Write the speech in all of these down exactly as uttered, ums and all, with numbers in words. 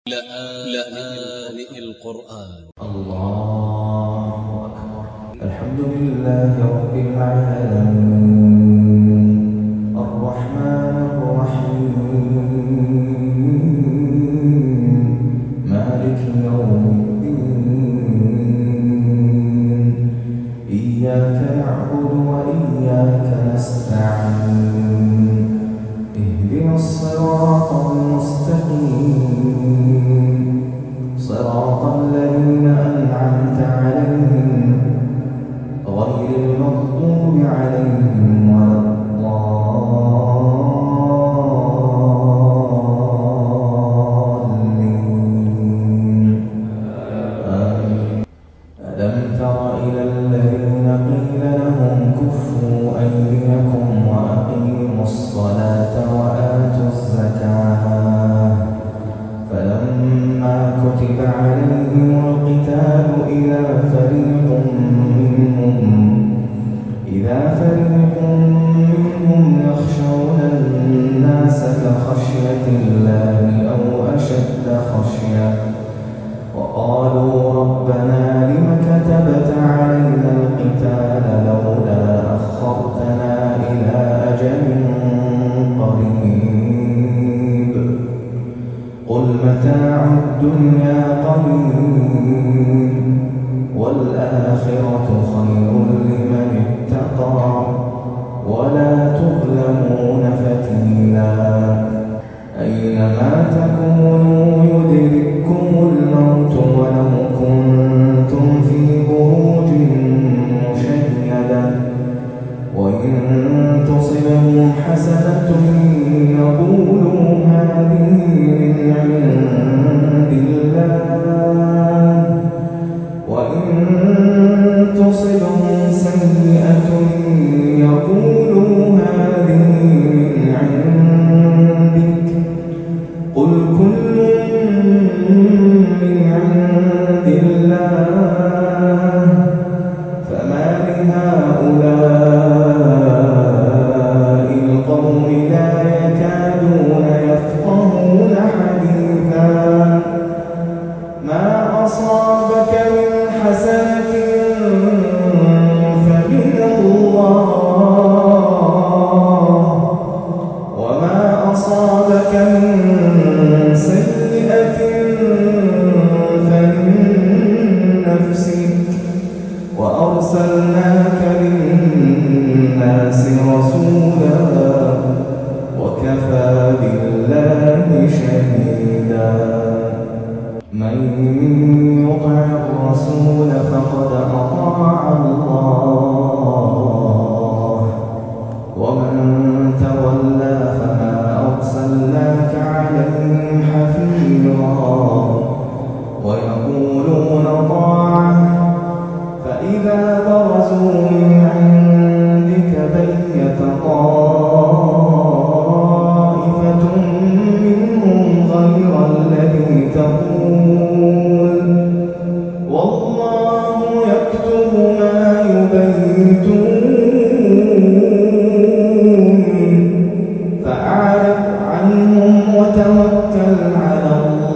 لآن القرآن. الله أكبر. الحمد لله رب العالمين الرحمن الرحيم مالك يوم الدين إياك نعبد وإياك نستعين اهدنا الصراط المستقيم صراط الذين أنعمت عليهم غير المغضوب عليهم ولا الضالين آمين. ألم تر إلى الذين قيل لهم كفوا أيديكم وأقيموا الصلاة وآتوا الزكاة فلما كتب عليهم القتال إذا فريق منهم إذا فريق منهم يخشون الناس كخشية الله أو أشد خشية وقالوا ربنا لم كتبت علينا القتال لولا أخرتنا إلى أجل قريب قل متاع الدنيا قليل والآخرة خير لمن اتقى ولا تظلمون فتيلا أينما تكونوا يدرككم الموت ولو كنتم في بروج مشيدة وإن تصبهم حسنة يقولوا هذه من عند الله وإن تصبهم سيئة يقولوا هذه من عندك قل كل من عند الله فما لهؤلاء القوم لا يكادون يفقهون حديثا ما أصابك من حسنة فمن الله وما أصابك من سيئة فمن نفسك وأرسلناك للناس رسولا وكفى بالله شهيدا من يطع الرسول فقد أطاع الله ومن تولى فما أرسلناك عليهم حفيظا ويقولون طاعة فإذا برزوا من عندك بيت طائفة منهم غير الذي تقول والله يكتب ما يبيتون فأعرض عنهم وتوكل على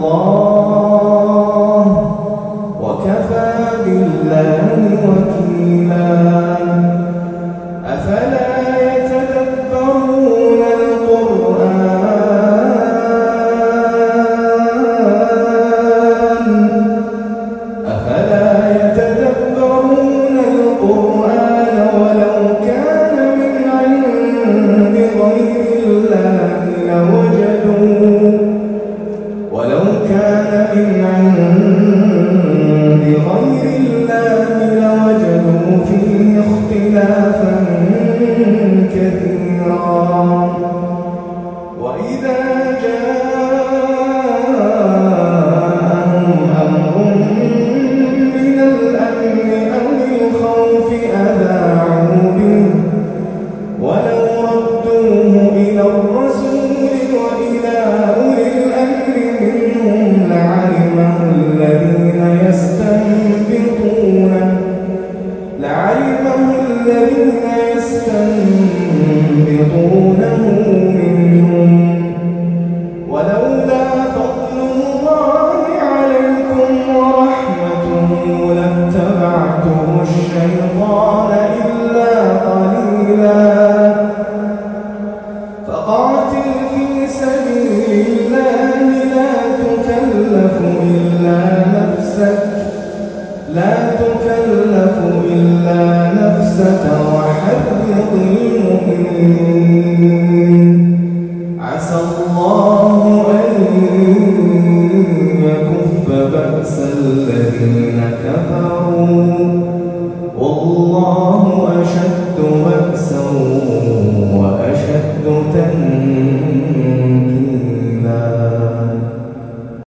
الله وكفى بالله وكيلا أفلا يتدبرون القرآن أفلا يتدبرون القرآن ولو كان من عند غير الله لوجدوا ولو كان من عند غير الله لوجدوا فيه اختلافا كثيرا وإذا جاءهم أمر من الأمن أو الخوف أذاعوا به ولو ردوه إلى الرسول وإلى أولي الأمر منهم لعلمه فقاتل في سبيل الله لا تكلف إلا نفسك لا تكلف إلا نفسك وحرض المؤمنين عسى الله أن يكف بأس الذين كفروا والله